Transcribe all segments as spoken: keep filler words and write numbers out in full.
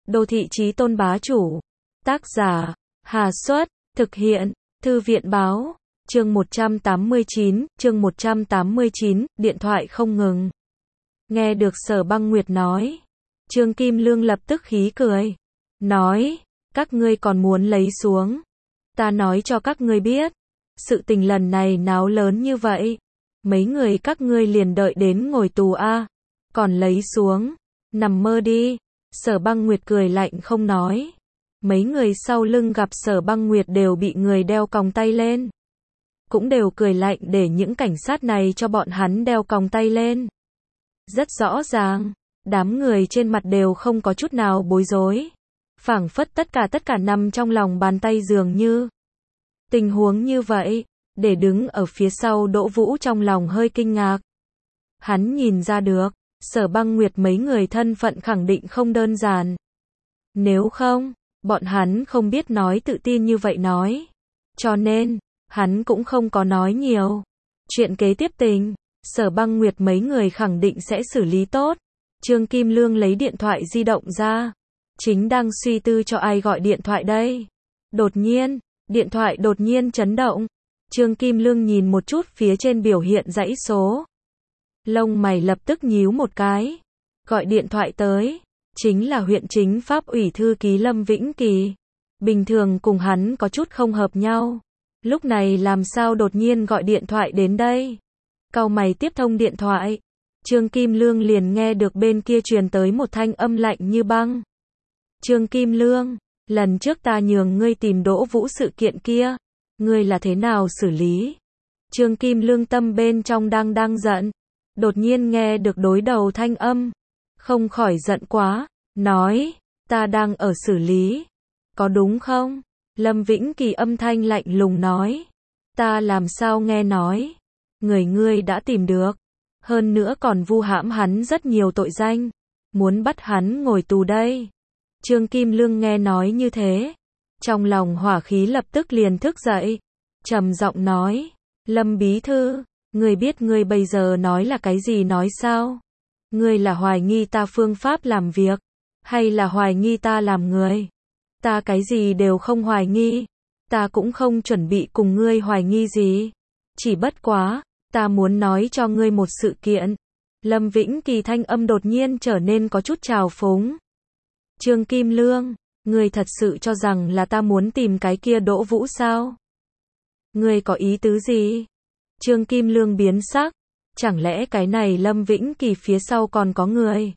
Đô thị chí tôn bá chủ. Tác giả, Hà Xuất, thực hiện, Thư viện báo, chương một trăm tám mươi chín, chương một trăm tám mươi chín, điện thoại không ngừng. Nghe được Sở Băng Nguyệt nói, Trương Kim Lương lập tức khí cười. Nói, các ngươi còn muốn lấy xuống. Ta nói cho các ngươi biết, sự tình lần này náo lớn như vậy. Mấy người các ngươi liền đợi đến ngồi tù a, còn lấy xuống, nằm mơ đi. Sở Băng Nguyệt cười lạnh không nói. Mấy người sau lưng gặp Sở Băng Nguyệt đều bị người đeo còng tay lên. Cũng đều cười lạnh để những cảnh sát này cho bọn hắn đeo còng tay lên. Rất rõ ràng, đám người trên mặt đều không có chút nào bối rối. Phảng phất tất cả tất cả nằm trong lòng bàn tay dường như. Tình huống như vậy, để đứng ở phía sau Đỗ Vũ trong lòng hơi kinh ngạc. Hắn nhìn ra được, Sở Băng Nguyệt mấy người thân phận khẳng định không đơn giản. Nếu không, bọn hắn không biết nói tự tin như vậy nói. Cho nên, hắn cũng không có nói nhiều. Chuyện kế tiếp tình, Sở Băng Nguyệt mấy người khẳng định sẽ xử lý tốt. Trương Kim Lương lấy điện thoại di động ra. Chính đang suy tư cho ai gọi điện thoại đây. Đột nhiên, điện thoại đột nhiên chấn động. Trương Kim Lương nhìn một chút phía trên biểu hiện dãy số. Lông mày lập tức nhíu một cái. Gọi điện thoại tới, chính là huyện chính pháp ủy thư ký Lâm Vĩnh Kỳ. Bình thường cùng hắn có chút không hợp nhau. Lúc này làm sao đột nhiên gọi điện thoại đến đây. Cau mày tiếp thông điện thoại. Trương Kim Lương liền nghe được bên kia truyền tới một thanh âm lạnh như băng. Trương Kim Lương, lần trước ta nhường ngươi tìm Đỗ Vũ sự kiện kia, ngươi là thế nào xử lý? Trương Kim Lương tâm bên trong đang đang giận, đột nhiên nghe được đối đầu thanh âm, không khỏi giận quá, nói, ta đang ở xử lý, có đúng không? Lâm Vĩnh Kỳ âm thanh lạnh lùng nói, ta làm sao nghe nói, người ngươi đã tìm được, hơn nữa còn vu hãm hắn rất nhiều tội danh, muốn bắt hắn ngồi tù đây. Trương Kim Lương nghe nói như thế, trong lòng hỏa khí lập tức liền thức dậy, trầm giọng nói, Lâm bí thư, ngươi biết ngươi bây giờ nói là cái gì nói sao? Ngươi là hoài nghi ta phương pháp làm việc, hay là hoài nghi ta làm người? Ta cái gì đều không hoài nghi, ta cũng không chuẩn bị cùng ngươi hoài nghi gì, chỉ bất quá, ta muốn nói cho ngươi một sự kiện. Lâm Vĩnh Kỳ thanh âm đột nhiên trở nên có chút trào phúng. Trương Kim Lương, ngươi thật sự cho rằng là ta muốn tìm cái kia Đỗ Vũ sao? Ngươi có ý tứ gì? Trương Kim Lương biến sắc, chẳng lẽ cái này Lâm Vĩnh Kỳ phía sau còn có người?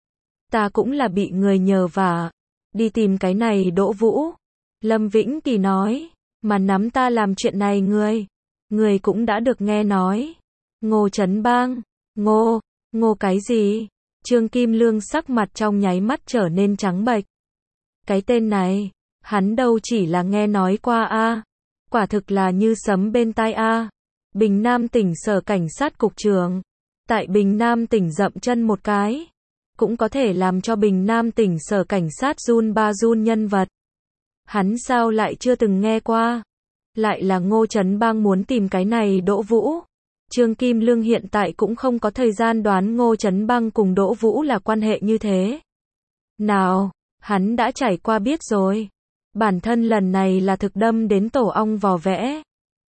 Ta cũng là bị người nhờ vả, đi tìm cái này Đỗ Vũ. Lâm Vĩnh Kỳ nói, mà nắm ta làm chuyện này người, người cũng đã được nghe nói. Ngô Trấn Bang, Ngô, Ngô cái gì? Trương Kim Lương sắc mặt trong nháy mắt trở nên trắng bệch. Cái tên này, hắn đâu chỉ là nghe nói qua a, quả thực là như sấm bên tai a. Bình Nam tỉnh sở cảnh sát cục trưởng, tại Bình Nam tỉnh dậm chân một cái, cũng có thể làm cho Bình Nam tỉnh sở cảnh sát run ba run nhân vật. Hắn sao lại chưa từng nghe qua? Lại là Ngô Trấn Bang muốn tìm cái này Đỗ Vũ. Trương Kim Lương hiện tại cũng không có thời gian đoán Ngô Trấn Bang cùng Đỗ Vũ là quan hệ như thế nào, hắn đã trải qua biết rồi. Bản thân lần này là thực đâm đến tổ ong vò vẽ.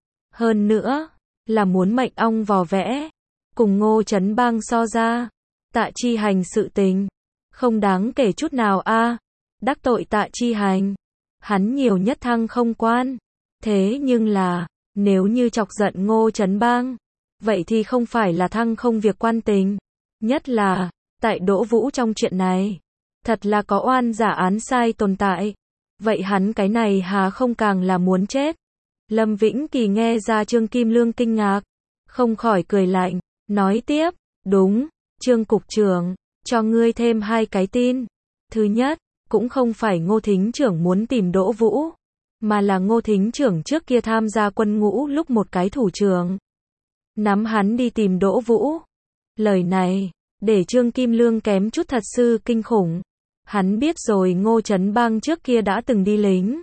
Hơn nữa, là muốn mệnh ong vò vẽ. Cùng Ngô Trấn Bang so ra, Tạ Chi Hành sự tình, không đáng kể chút nào a. Đắc tội Tạ Chi Hành, hắn nhiều nhất thăng không quan. Thế nhưng là, nếu như chọc giận Ngô Trấn Bang, vậy thì không phải là thăng không việc quan tình. Nhất là, tại Đỗ Vũ trong chuyện này, thật là có oan giả án sai tồn tại. Vậy hắn cái này hà không càng là muốn chết. Lâm Vĩnh Kỳ nghe ra Trương Kim Lương kinh ngạc, không khỏi cười lạnh, nói tiếp, đúng, Trương Cục trưởng, cho ngươi thêm hai cái tin. Thứ nhất, cũng không phải Ngô Thính trưởng muốn tìm Đỗ Vũ, mà là Ngô Thính trưởng trước kia tham gia quân ngũ lúc một cái thủ trưởng nắm hắn đi tìm Đỗ Vũ. Lời này, để Trương Kim Lương kém chút thật sự kinh khủng. Hắn biết rồi Ngô Trấn Bang trước kia đã từng đi lính,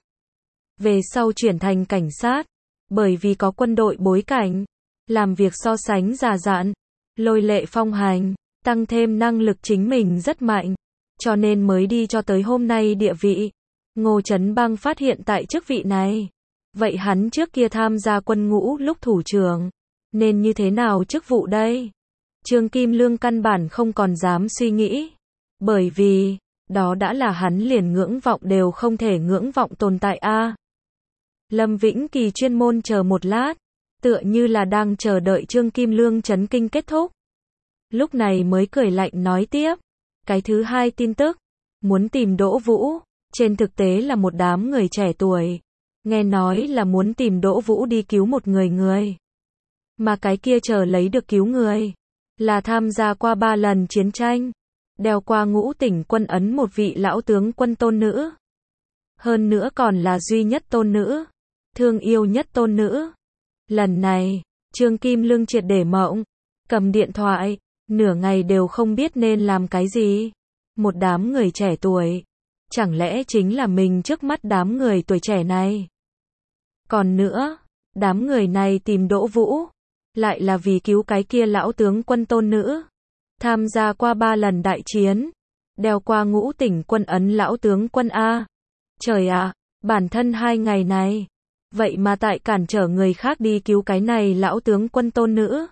về sau chuyển thành cảnh sát, bởi vì có quân đội bối cảnh, làm việc so sánh già dặn, lôi lệ phong hành, tăng thêm năng lực chính mình rất mạnh, cho nên mới đi cho tới hôm nay địa vị. Ngô Chấn Bang phát hiện tại chức vị này. Vậy hắn trước kia tham gia quân ngũ lúc thủ trưởng, nên như thế nào chức vụ đây? Trương Kim Lương căn bản không còn dám suy nghĩ. Bởi vì, đó đã là hắn liền ngưỡng vọng đều không thể ngưỡng vọng tồn tại a. Lâm Vĩnh Kỳ chuyên môn chờ một lát, tựa như là đang chờ đợi Trương Kim Lương chấn kinh kết thúc. Lúc này mới cười lạnh nói tiếp. Cái thứ hai tin tức, muốn tìm Đỗ Vũ, trên thực tế là một đám người trẻ tuổi. Nghe nói là muốn tìm Đỗ Vũ đi cứu một người người. Mà cái kia chờ lấy được cứu người, là tham gia qua ba lần chiến tranh, đeo qua ngũ tỉnh quân ấn một vị lão tướng quân tôn nữ. Hơn nữa còn là duy nhất tôn nữ, thương yêu nhất tôn nữ. Lần này, Trương Kim Lương triệt để mộng, cầm điện thoại, nửa ngày đều không biết nên làm cái gì. Một đám người trẻ tuổi, chẳng lẽ chính là mình trước mắt đám người tuổi trẻ này? Còn nữa, đám người này tìm Đỗ Vũ, lại là vì cứu cái kia lão tướng quân tôn nữ. Tham gia qua ba lần đại chiến, đeo qua ngũ tỉnh quân ấn lão tướng quân A. Trời ạ, à, bản thân hai ngày này, vậy mà tại cản trở người khác đi cứu cái này lão tướng quân tôn nữ.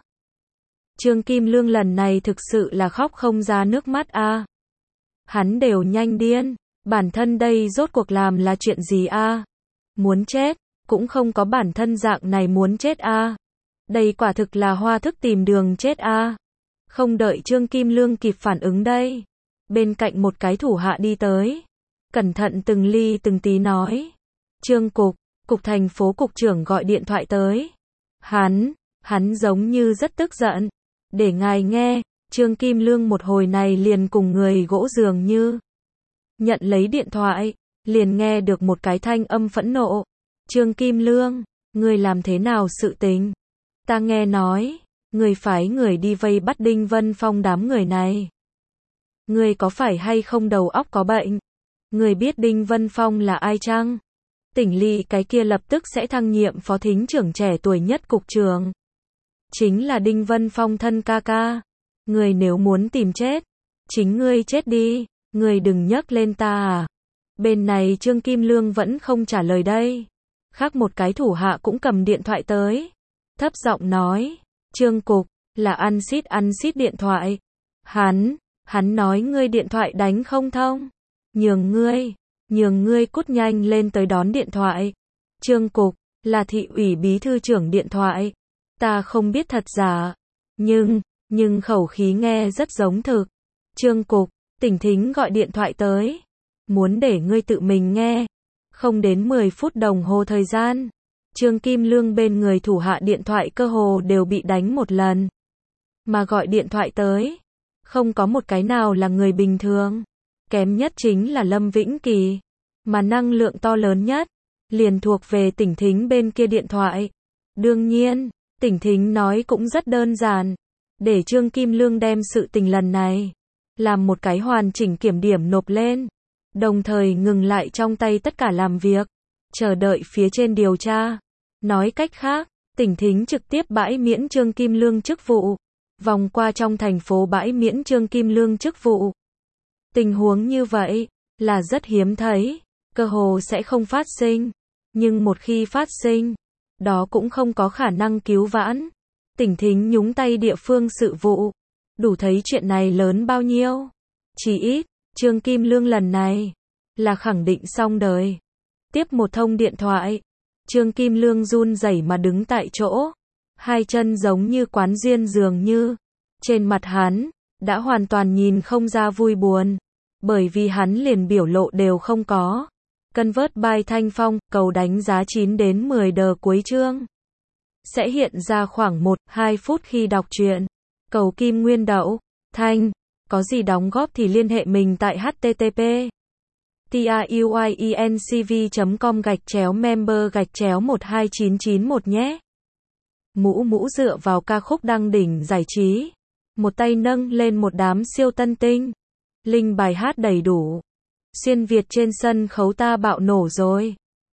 Trương Kim Lương lần này thực sự là khóc không ra nước mắt a. À. Hắn đều nhanh điên, bản thân đây rốt cuộc làm là chuyện gì a? À? Muốn chết, cũng không có bản thân dạng này muốn chết a. À. Đây quả thực là hoa thức tìm đường chết a. À. Không đợi Trương Kim Lương kịp phản ứng đây, bên cạnh một cái thủ hạ đi tới, cẩn thận từng ly từng tí nói. Trương cục, cục thành phố cục trưởng gọi điện thoại tới. Hắn, hắn giống như rất tức giận. Để ngài nghe, Trương Kim Lương một hồi này liền cùng người gỗ dường như. Nhận lấy điện thoại, liền nghe được một cái thanh âm phẫn nộ. Trương Kim Lương, ngươi làm thế nào sự tình? Ta nghe nói, ngươi phái người đi vây bắt Đinh Vân Phong đám người này. Ngươi có phải hay không đầu óc có bệnh? Ngươi biết Đinh Vân Phong là ai chăng? Tỉnh Ly cái kia lập tức sẽ thăng nhiệm phó thính trưởng trẻ tuổi nhất cục trưởng. Chính là Đinh Vân Phong thân ca ca. Ngươi nếu muốn tìm chết, chính ngươi chết đi, ngươi đừng nhắc lên ta à. Bên này Trương Kim Lương vẫn không trả lời đây. Khác một cái thủ hạ cũng cầm điện thoại tới. Thấp giọng nói, Trương cục, là ăn xít ăn xít điện thoại. Hắn, hắn nói ngươi điện thoại đánh không thông. Nhường ngươi, nhường ngươi cút nhanh lên tới đón điện thoại. Trương cục, là thị ủy bí thư trưởng điện thoại. Ta không biết thật giả, nhưng, nhưng khẩu khí nghe rất giống thực. Trương cục, Tỉnh Thính gọi điện thoại tới. Muốn để ngươi tự mình nghe. Không đến mười phút đồng hồ thời gian. Trương Kim Lương bên người thủ hạ điện thoại cơ hồ đều bị đánh một lần. Mà gọi điện thoại tới, không có một cái nào là người bình thường. Kém nhất chính là Lâm Vĩnh Kỳ. Mà năng lượng to lớn nhất, liền thuộc về Tỉnh Thính bên kia điện thoại. Đương nhiên, Tỉnh Thính nói cũng rất đơn giản. Để Trương Kim Lương đem sự tình lần này, làm một cái hoàn chỉnh kiểm điểm nộp lên. Đồng thời ngừng lại trong tay tất cả làm việc. Chờ đợi phía trên điều tra. Nói cách khác, Tỉnh Thính trực tiếp bãi miễn Trương Kim Lương chức vụ. Vòng qua trong thành phố bãi miễn Trương Kim Lương chức vụ. Tình huống như vậy, là rất hiếm thấy. Cơ hồ sẽ không phát sinh. Nhưng một khi phát sinh, đó cũng không có khả năng cứu vãn. Tỉnh Thính nhúng tay địa phương sự vụ. Đủ thấy chuyện này lớn bao nhiêu. Chỉ ít, Trương Kim Lương lần này, là khẳng định xong đời. Tiếp một thông điện thoại. Trương Kim Lương run rẩy mà đứng tại chỗ. Hai chân giống như quán duyên dường như. Trên mặt hắn, đã hoàn toàn nhìn không ra vui buồn. Bởi vì hắn liền biểu lộ đều không có. Convert by Thanh Phong, cầu đánh giá chín đến mười đờ cuối chương. Sẽ hiện ra khoảng một đến hai phút khi đọc truyện. Cầu Kim Nguyên Đậu, Thanh, có gì đóng góp thì liên hệ mình tại http truyencv chấm com gạch chéo member gạch chéo một hai chín chín một nhé. Mũ mũ dựa vào ca khúc đăng đỉnh giải trí. Một tay nâng lên một đám siêu tân tinh. Linh bài hát đầy đủ. Xuyên Việt trên sân khấu ta bạo nổ rồi.